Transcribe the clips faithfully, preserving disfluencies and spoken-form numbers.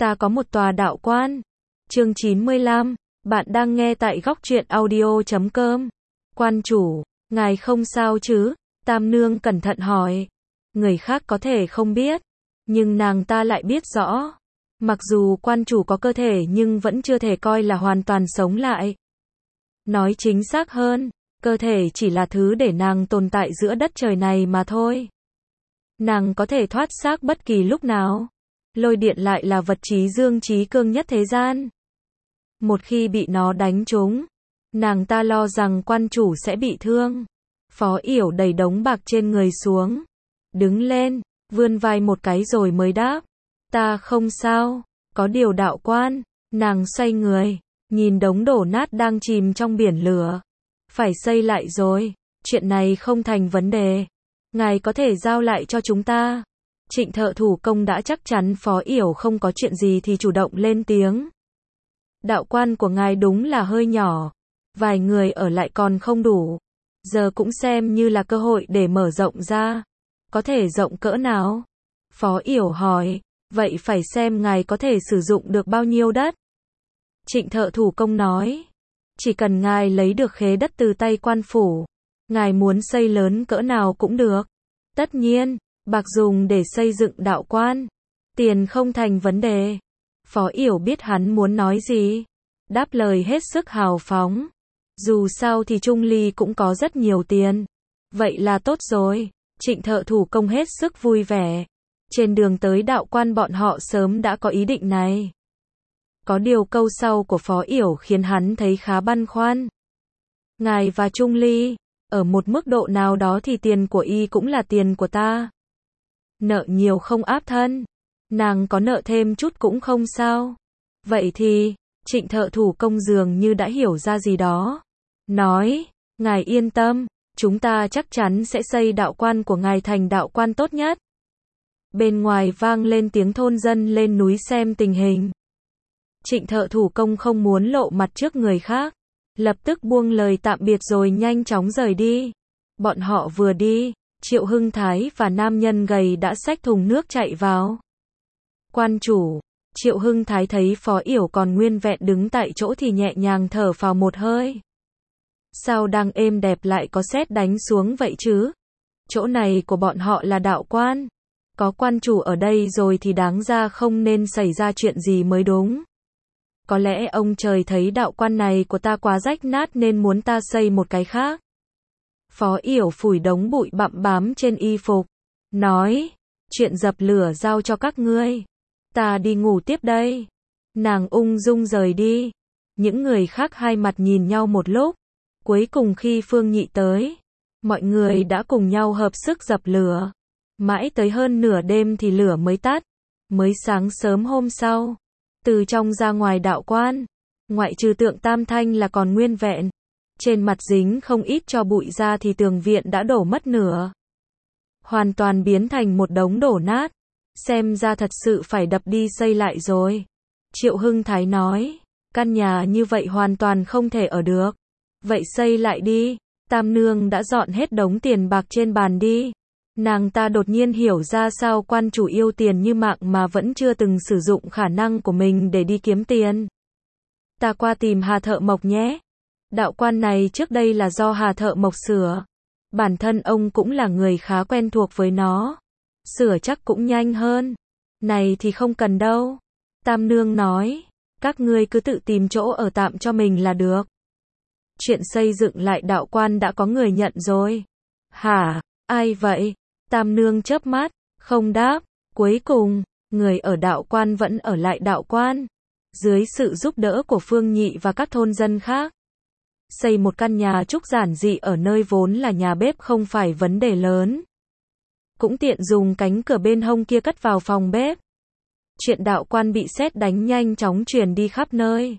Ta có một tòa đạo quan. Chương chín mươi lăm, bạn đang nghe tại góc truyện audio chấm com. Quan chủ, ngài không sao chứ? Tam Nương cẩn thận hỏi. Người khác có thể không biết, nhưng nàng ta lại biết rõ. Mặc dù quan chủ có cơ thể nhưng vẫn chưa thể coi là hoàn toàn sống lại. Nói chính xác hơn, cơ thể chỉ là thứ để nàng tồn tại giữa đất trời này mà thôi. Nàng có thể thoát xác bất kỳ lúc nào. Lôi điện lại là vật trí dương trí cương nhất thế gian. Một khi bị nó đánh trúng, nàng ta lo rằng quan chủ sẽ bị thương. Phó Yểu đẩy đống bạc trên người xuống, đứng lên, vươn vai một cái rồi mới đáp. Ta không sao, có điều đạo quan. Nàng xoay người, nhìn đống đổ nát đang chìm trong biển lửa. Phải xây lại rồi, chuyện này không thành vấn đề. Ngài có thể giao lại cho chúng ta. Trịnh thợ thủ công đã chắc chắn Phó Yểu không có chuyện gì thì chủ động lên tiếng. Đạo quan của ngài đúng là hơi nhỏ, vài người ở lại còn không đủ. Giờ cũng xem như là cơ hội để mở rộng ra. Có thể rộng cỡ nào? Phó Yểu hỏi. Vậy phải xem ngài có thể sử dụng được bao nhiêu đất. Trịnh thợ thủ công nói. Chỉ cần ngài lấy được khế đất từ tay quan phủ, ngài muốn xây lớn cỡ nào cũng được. Tất nhiên, bạc dùng để xây dựng đạo quan, tiền không thành vấn đề. Phó Yểu biết hắn muốn nói gì, đáp lời hết sức hào phóng. Dù sao thì Trung Ly cũng có rất nhiều tiền. Vậy là tốt rồi. Trịnh thợ thủ công hết sức vui vẻ. Trên đường tới đạo quan bọn họ sớm đã có ý định này. Có điều câu sau của Phó Yểu khiến hắn thấy khá băn khoăn. Ngài và Trung Ly, ở một mức độ nào đó thì tiền của y cũng là tiền của ta. Nợ nhiều không áp thân. Nàng có nợ thêm chút cũng không sao. Vậy thì, Trịnh thợ thủ công dường như đã hiểu ra gì đó. Nói, ngài yên tâm, chúng ta chắc chắn sẽ xây đạo quan của ngài thành đạo quan tốt nhất. Bên ngoài vang lên tiếng thôn dân lên núi xem tình hình. Trịnh thợ thủ công không muốn lộ mặt trước người khác. Lập tức buông lời tạm biệt rồi nhanh chóng rời đi. Bọn họ vừa đi, Triệu Hưng Thái và nam nhân gầy đã xách thùng nước chạy vào. Quan chủ, Triệu Hưng Thái thấy Phó Yểu còn nguyên vẹn đứng tại chỗ thì nhẹ nhàng thở phào một hơi. Sao đang êm đẹp lại có sét đánh xuống vậy chứ? Chỗ này của bọn họ là đạo quan. Có quan chủ ở đây rồi thì đáng ra không nên xảy ra chuyện gì mới đúng. Có lẽ ông trời thấy đạo quan này của ta quá rách nát nên muốn ta xây một cái khác. Phó Yểu phủi đống bụi bặm bám trên y phục. Nói, chuyện dập lửa giao cho các ngươi. Ta đi ngủ tiếp đây. Nàng ung dung rời đi. Những người khác hai mặt nhìn nhau một lúc. Cuối cùng khi Phương Nhị tới, mọi người đã cùng nhau hợp sức dập lửa. Mãi tới hơn nửa đêm thì lửa mới tắt. Mới sáng sớm hôm sau, từ trong ra ngoài đạo quan, ngoại trừ tượng Tam Thanh là còn nguyên vẹn. Trên mặt dính không ít cho bụi ra thì tường viện đã đổ mất nửa. Hoàn toàn biến thành một đống đổ nát. Xem ra thật sự phải đập đi xây lại rồi. Triệu Hưng Thái nói, căn nhà như vậy hoàn toàn không thể ở được. Vậy xây lại đi. Tam Nương đã dọn hết đống tiền bạc trên bàn đi. Nàng ta đột nhiên hiểu ra sao quan chủ yêu tiền như mạng mà vẫn chưa từng sử dụng khả năng của mình để đi kiếm tiền. Ta qua tìm Hà Thợ Mộc nhé. Đạo quan này trước đây là do Hà Thợ Mộc sửa. Bản thân ông cũng là người khá quen thuộc với nó. Sửa chắc cũng nhanh hơn. Này thì không cần đâu. Tam Nương nói, các ngươi cứ tự tìm chỗ ở tạm cho mình là được. Chuyện xây dựng lại đạo quan đã có người nhận rồi. Hả, ai vậy? Tam Nương chớp mắt, không đáp. Cuối cùng, người ở đạo quan vẫn ở lại đạo quan. Dưới sự giúp đỡ của Phương Nhị và các thôn dân khác. Xây một căn nhà trúc giản dị ở nơi vốn là nhà bếp không phải vấn đề lớn. Cũng tiện dùng cánh cửa bên hông kia cất vào phòng bếp. Chuyện đạo quan bị sét đánh nhanh chóng truyền đi khắp nơi.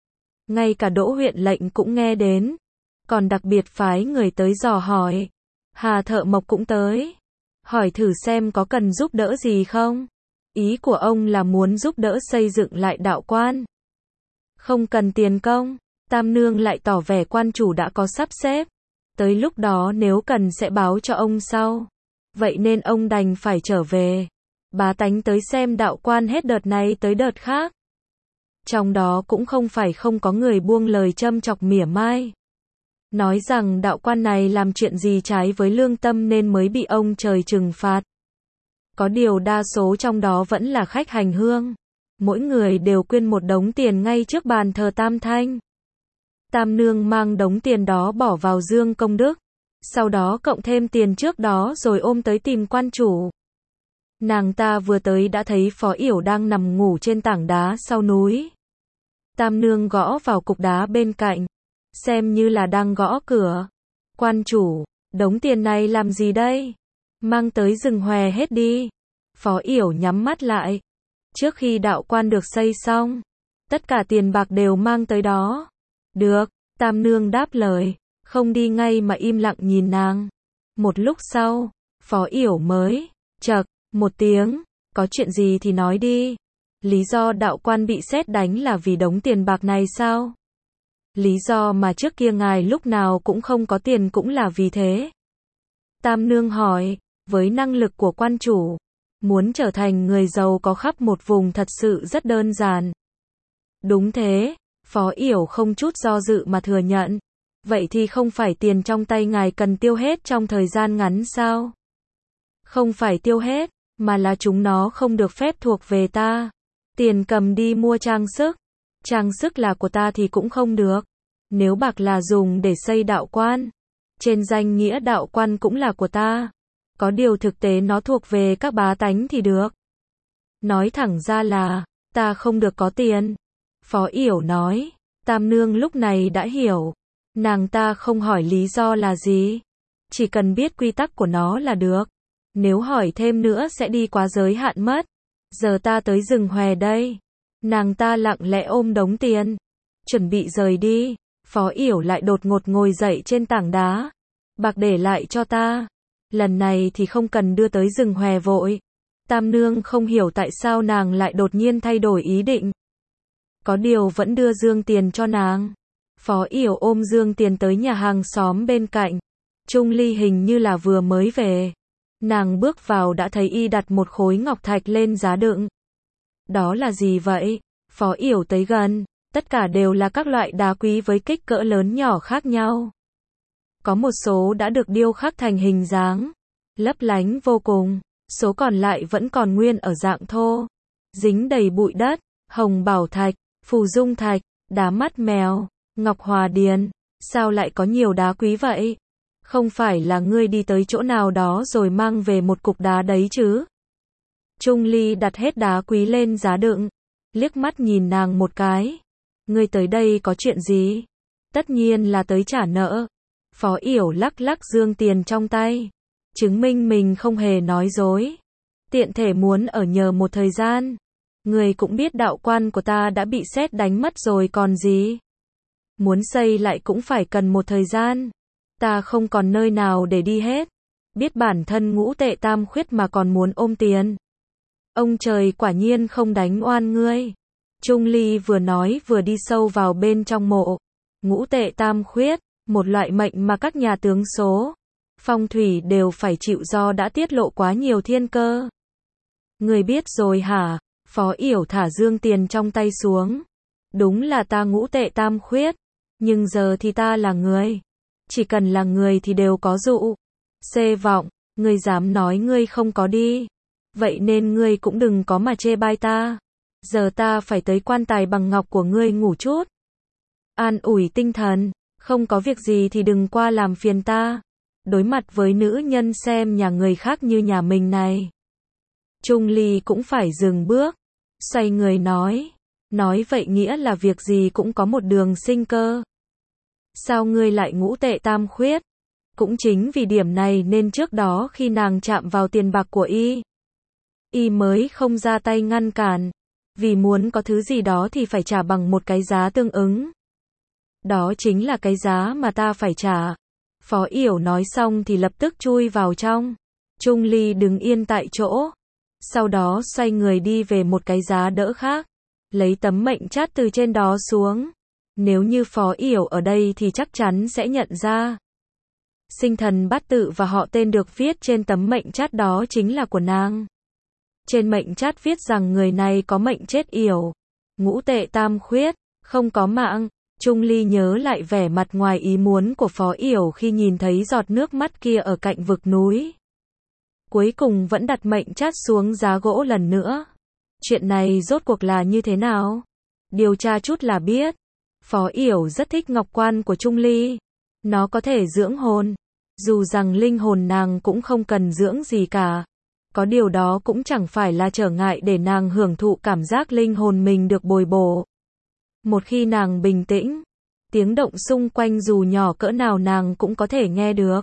Ngay cả Đỗ huyện lệnh cũng nghe đến. Còn đặc biệt phái người tới dò hỏi. Hà Thợ Mộc cũng tới. Hỏi thử xem có cần giúp đỡ gì không? Ý của ông là muốn giúp đỡ xây dựng lại đạo quan. Không cần tiền công. Tam Nương lại tỏ vẻ quan chủ đã có sắp xếp. Tới lúc đó nếu cần sẽ báo cho ông sau. Vậy nên ông đành phải trở về. bá tánh tới xem đạo quan hết đợt này tới đợt khác. Trong đó cũng không phải không có người buông lời châm chọc mỉa mai. Nói rằng đạo quan này làm chuyện gì trái với lương tâm nên mới bị ông trời trừng phạt. Có điều đa số trong đó vẫn là khách hành hương. Mỗi người đều quyên một đống tiền ngay trước bàn thờ Tam Thanh. Tam Nương mang đống tiền đó bỏ vào dương công đức. Sau đó cộng thêm tiền trước đó rồi ôm tới tìm quan chủ. Nàng ta vừa tới đã thấy Phó Yểu đang nằm ngủ trên tảng đá sau núi. Tam Nương gõ vào cục đá bên cạnh. Xem như là đang gõ cửa. Quan chủ, đống tiền này làm gì đây? Mang tới rừng hòe hết đi. Phó Yểu nhắm mắt lại. Trước khi đạo quan được xây xong, tất cả tiền bạc đều mang tới đó. Được, Tam Nương đáp lời, không đi ngay mà im lặng nhìn nàng. Một lúc sau, Phó Yểu mới chậc một tiếng, có chuyện gì thì nói đi. Lý do đạo quan bị sét đánh là vì đống tiền bạc này sao? Lý do mà trước kia ngài lúc nào cũng không có tiền cũng là vì thế. Tam Nương hỏi, với năng lực của quan chủ, muốn trở thành người giàu có khắp một vùng thật sự rất đơn giản. Đúng thế, Phó Yểu không chút do dự mà thừa nhận. Vậy thì không phải tiền trong tay ngài cần tiêu hết trong thời gian ngắn sao? Không phải tiêu hết, mà là chúng nó không được phép thuộc về ta. Tiền cầm đi mua trang sức. Trang sức là của ta thì cũng không được. Nếu bạc là dùng để xây đạo quan, trên danh nghĩa đạo quan cũng là của ta. Có điều thực tế nó thuộc về các bá tánh thì được. Nói thẳng ra là, ta không được có tiền. Phó Yểu nói, Tam Nương lúc này đã hiểu. Nàng ta không hỏi lý do là gì. Chỉ cần biết quy tắc của nó là được. Nếu hỏi thêm nữa sẽ đi quá giới hạn mất. Giờ ta tới rừng hòe đây. Nàng ta lặng lẽ ôm đống tiền. Chuẩn bị rời đi. Phó Yểu lại đột ngột ngồi dậy trên tảng đá. Bạc để lại cho ta. Lần này thì không cần đưa tới rừng hòe vội. Tam Nương không hiểu tại sao nàng lại đột nhiên thay đổi ý định. Có điều vẫn đưa dương tiền cho nàng. Phó Yểu ôm dương tiền tới nhà hàng xóm bên cạnh. Trung Ly hình như là vừa mới về. Nàng bước vào đã thấy y đặt một khối ngọc thạch lên giá đựng. Đó là gì vậy? Phó Yểu tới gần. Tất cả đều là các loại đá quý với kích cỡ lớn nhỏ khác nhau. Có một số đã được điêu khắc thành hình dáng, lấp lánh vô cùng. Số còn lại vẫn còn nguyên ở dạng thô. Dính đầy bụi đất. Hồng bảo thạch, phù dung thạch, đá mắt mèo, ngọc hòa điền. Sao lại có nhiều đá quý vậy? Không phải là ngươi đi tới chỗ nào đó rồi mang về một cục đá đấy chứ? Trung Ly đặt hết đá quý lên giá đựng. Liếc mắt nhìn nàng một cái. Ngươi tới đây có chuyện gì? Tất nhiên là tới trả nợ. Phó Yểu lắc lắc dương tiền trong tay. Chứng minh mình không hề nói dối. Tiện thể muốn ở nhờ một thời gian. Người cũng biết đạo quan của ta đã bị sét đánh mất rồi còn gì. Muốn xây lại cũng phải cần một thời gian. Ta không còn nơi nào để đi hết. Biết bản thân ngũ tệ tam khuyết mà còn muốn ôm tiền. Ông trời quả nhiên không đánh oan ngươi. Trung Ly vừa nói vừa đi sâu vào bên trong mộ. Ngũ tệ tam khuyết, một loại mệnh mà các nhà tướng số, phong thủy đều phải chịu do đã tiết lộ quá nhiều thiên cơ. Người biết rồi hả? Phó Yểu thả dương tiền trong tay xuống. Đúng là ta ngũ tệ tam khuyết. Nhưng giờ thì ta là người. Chỉ cần là người thì đều có dụ. Xê vọng, ngươi dám nói ngươi không có đi. Vậy nên ngươi cũng đừng có mà chê bai ta. Giờ ta phải tới quan tài bằng ngọc của ngươi ngủ chút. An ủi tinh thần, không có việc gì thì đừng qua làm phiền ta. Đối mặt với nữ nhân xem nhà người khác như nhà mình này. Trung Ly cũng phải dừng bước. Xoay người nói. Nói vậy nghĩa là việc gì cũng có một đường sinh cơ. Sao ngươi lại ngũ tệ tam khuyết? Cũng chính vì điểm này nên trước đó khi nàng chạm vào tiền bạc của y, y mới không ra tay ngăn cản. Vì muốn có thứ gì đó thì phải trả bằng một cái giá tương ứng. Đó chính là cái giá mà ta phải trả. Phó Yểu nói xong thì lập tức chui vào trong. Trung Ly đứng yên tại chỗ. Sau đó xoay người đi về một cái giá đỡ khác. Lấy tấm mệnh chát từ trên đó xuống. Nếu như Phó Yểu ở đây thì chắc chắn sẽ nhận ra. Sinh thần bát tự và họ tên được viết trên tấm mệnh chát đó chính là của nàng. Trên mệnh chát viết rằng người này có mệnh chết yểu, ngũ tệ tam khuyết, không có mạng. Trung Ly nhớ lại vẻ mặt ngoài ý muốn của Phó Yểu khi nhìn thấy giọt nước mắt kia ở cạnh vực núi. Cuối cùng vẫn đặt mệnh chát xuống giá gỗ lần nữa. Chuyện này rốt cuộc là như thế nào? Điều tra chút là biết. Phó Yểu rất thích ngọc quan của Trung Ly. Nó có thể dưỡng hồn. Dù rằng linh hồn nàng cũng không cần dưỡng gì cả. Có điều đó cũng chẳng phải là trở ngại để nàng hưởng thụ cảm giác linh hồn mình được bồi bổ. Một khi nàng bình tĩnh, tiếng động xung quanh dù nhỏ cỡ nào nàng cũng có thể nghe được.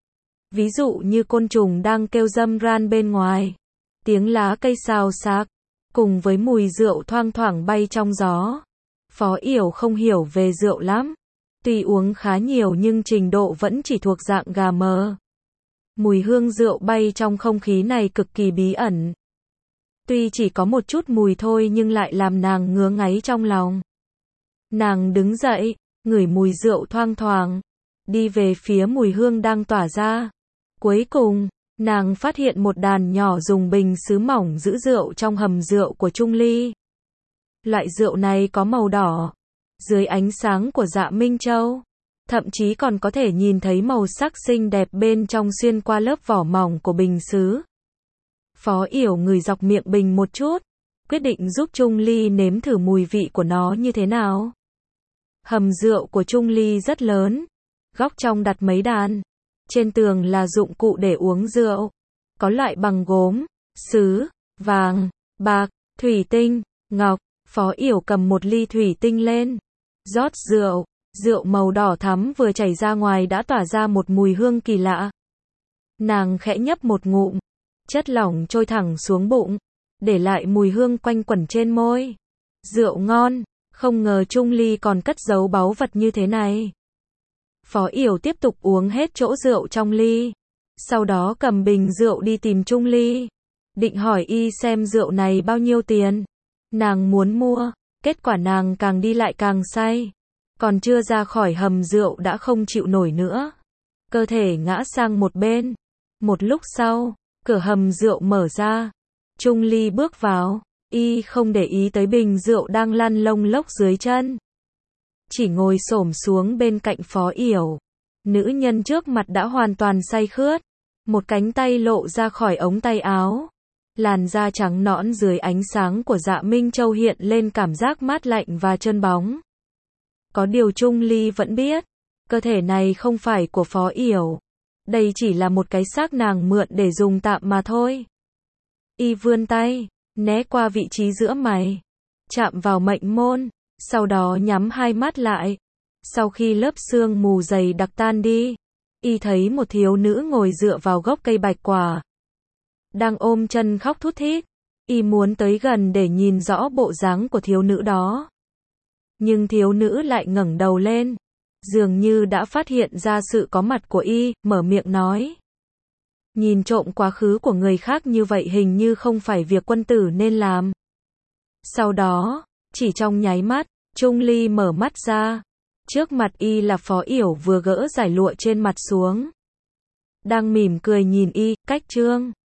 Ví dụ như côn trùng đang kêu râm ran bên ngoài, tiếng lá cây xào xạc, cùng với mùi rượu thoang thoảng bay trong gió. Phó Yểu không hiểu về rượu lắm. Tuy uống khá nhiều nhưng trình độ vẫn chỉ thuộc dạng gà mờ. Mùi hương rượu bay trong không khí này cực kỳ bí ẩn. Tuy chỉ có một chút mùi thôi nhưng lại làm nàng ngứa ngáy trong lòng. Nàng đứng dậy, ngửi mùi rượu thoang thoảng, đi về phía mùi hương đang tỏa ra. Cuối cùng, nàng phát hiện một đàn nhỏ dùng bình sứ mỏng giữ rượu trong hầm rượu của Trung Ly. Loại rượu này có màu đỏ, dưới ánh sáng của Dạ Minh Châu, thậm chí còn có thể nhìn thấy màu sắc xinh đẹp bên trong xuyên qua lớp vỏ mỏng của bình sứ. Phó Yểu ngửi dọc miệng bình một chút, quyết định giúp Trung Ly nếm thử mùi vị của nó như thế nào. Hầm rượu của Trung Ly rất lớn, góc trong đặt mấy đàn, trên tường là dụng cụ để uống rượu, có loại bằng gốm, sứ, vàng, bạc, thủy tinh, ngọc. Phó Yểu cầm một ly thủy tinh lên, rót rượu, rượu màu đỏ thắm vừa chảy ra ngoài đã tỏa ra một mùi hương kỳ lạ. Nàng khẽ nhấp một ngụm, chất lỏng trôi thẳng xuống bụng, để lại mùi hương quanh quẩn trên môi. Rượu ngon, không ngờ Trung Ly còn cất giấu báu vật như thế này. Phó Yểu tiếp tục uống hết chỗ rượu trong ly, sau đó cầm bình rượu đi tìm Trung Ly, định hỏi y xem rượu này bao nhiêu tiền. Nàng muốn mua, kết quả nàng càng đi lại càng say. Còn chưa ra khỏi hầm rượu đã không chịu nổi nữa. Cơ thể ngã sang một bên. Một lúc sau, cửa hầm rượu mở ra. Trung Ly bước vào, y không để ý tới bình rượu đang lăn lông lốc dưới chân. Chỉ ngồi xổm xuống bên cạnh Phó Yểu. Nữ nhân trước mặt đã hoàn toàn say khướt. Một cánh tay lộ ra khỏi ống tay áo. Làn da trắng nõn dưới ánh sáng của Dạ Minh Châu hiện lên cảm giác mát lạnh và trơn bóng. Có điều Trung Ly vẫn biết, cơ thể này không phải của Phó Yểu. Đây chỉ là một cái xác nàng mượn để dùng tạm mà thôi. Y vươn tay, né qua vị trí giữa mày, chạm vào mệnh môn, sau đó nhắm hai mắt lại. Sau khi lớp sương mù dày đặc tan đi, y thấy một thiếu nữ ngồi dựa vào gốc cây bạch quả, đang ôm chân khóc thút thít. Y muốn tới gần để nhìn rõ bộ dáng của thiếu nữ đó. Nhưng thiếu nữ lại ngẩng đầu lên, dường như đã phát hiện ra sự có mặt của y, mở miệng nói. Nhìn trộm quá khứ của người khác như vậy hình như không phải việc quân tử nên làm. Sau đó, chỉ trong nháy mắt, Trung Ly mở mắt ra. Trước mặt y là Phó Yểu vừa gỡ giải lụa trên mặt xuống. Đang mỉm cười nhìn y, cách trương.